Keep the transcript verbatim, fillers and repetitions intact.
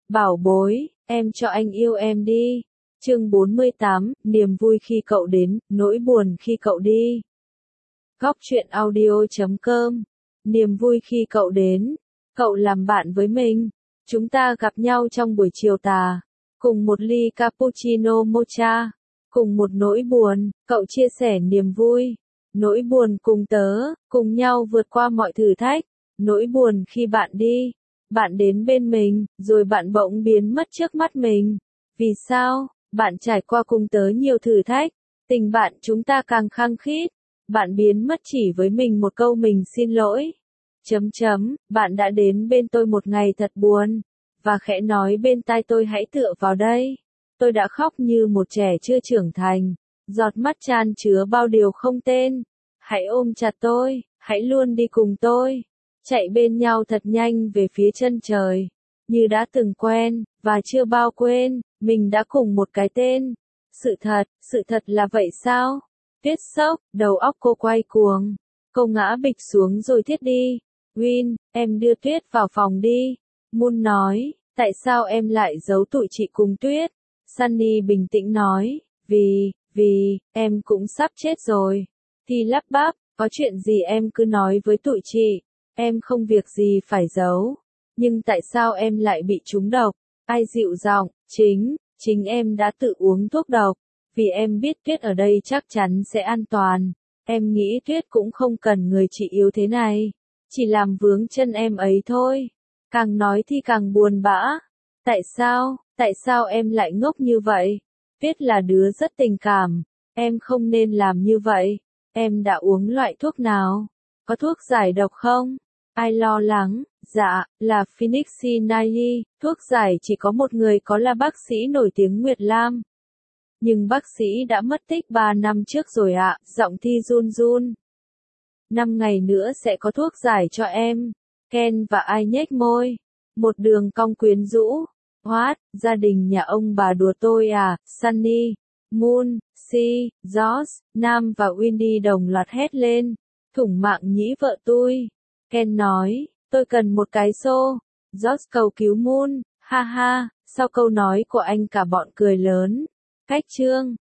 Bảo bối, em cho anh yêu em đi. Chương bốn mươi tám, niềm vui khi cậu đến, nỗi buồn khi cậu đi. Góc truyện audio chấm com. Niềm vui khi cậu đến, cậu làm bạn với mình. Chúng ta gặp nhau trong buổi chiều tà, cùng một ly cappuccino mocha, cùng một nỗi buồn, cậu chia sẻ niềm vui. Nỗi buồn cùng tớ, cùng nhau vượt qua mọi thử thách. Nỗi buồn khi bạn đi, bạn đến bên mình, rồi bạn bỗng biến mất trước mắt mình. Vì sao? Bạn trải qua cùng tớ nhiều thử thách, tình bạn chúng ta càng khăng khít. Bạn biến mất chỉ với mình một câu mình xin lỗi. Chấm chấm, bạn đã đến bên tôi một ngày thật buồn, và khẽ nói bên tai tôi hãy tựa vào đây. Tôi đã khóc như một trẻ chưa trưởng thành, giọt mắt chan chứa bao điều không tên. Hãy ôm chặt tôi, hãy luôn đi cùng tôi. Chạy bên nhau thật nhanh về phía chân trời, như đã từng quen, và chưa bao quên, mình đã cùng một cái tên. Sự thật, sự thật là vậy sao? Tuyết sốc, đầu óc cô quay cuồng. Cô ngã bịch xuống rồi thiết đi. Win, em đưa Tuyết vào phòng đi. Moon nói, tại sao em lại giấu tụi chị cùng Tuyết? Sunny bình tĩnh nói, vì, vì, em cũng sắp chết rồi. Thì lắp bắp, có chuyện gì em cứ nói với tụi chị. Em không việc gì phải giấu. Nhưng tại sao em lại bị trúng độc? Ai dịu giọng, chính, chính em đã tự uống thuốc độc. Vì em biết Tuyết ở đây chắc chắn sẽ an toàn. Em nghĩ Tuyết cũng không cần người chị yếu thế này. Chỉ làm vướng chân em ấy thôi. Càng nói thì càng buồn bã. Tại sao, tại sao em lại ngốc như vậy? Tuyết là đứa rất tình cảm. Em không nên làm như vậy. Em đã uống loại thuốc nào? Có thuốc giải độc không? Ai lo lắng? Dạ, là Phoenix Nile. Thuốc giải chỉ có một người có là bác sĩ nổi tiếng Nguyệt Lam. Nhưng bác sĩ đã mất tích ba năm trước rồi ạ, giọng Thi run run. Năm ngày nữa sẽ có thuốc giải cho em. Ken và ai nhếch môi. Một đường cong quyến rũ. What, gia đình nhà ông bà đùa tôi à? Sunny, Moon, Si, Josh, Nam và Windy đồng loạt hét lên. Thủng mạng nhĩ vợ tôi. Ken nói, tôi cần một cái xô. Josh cầu cứu Moon, ha ha, sau câu nói của anh cả bọn cười lớn. Cách chương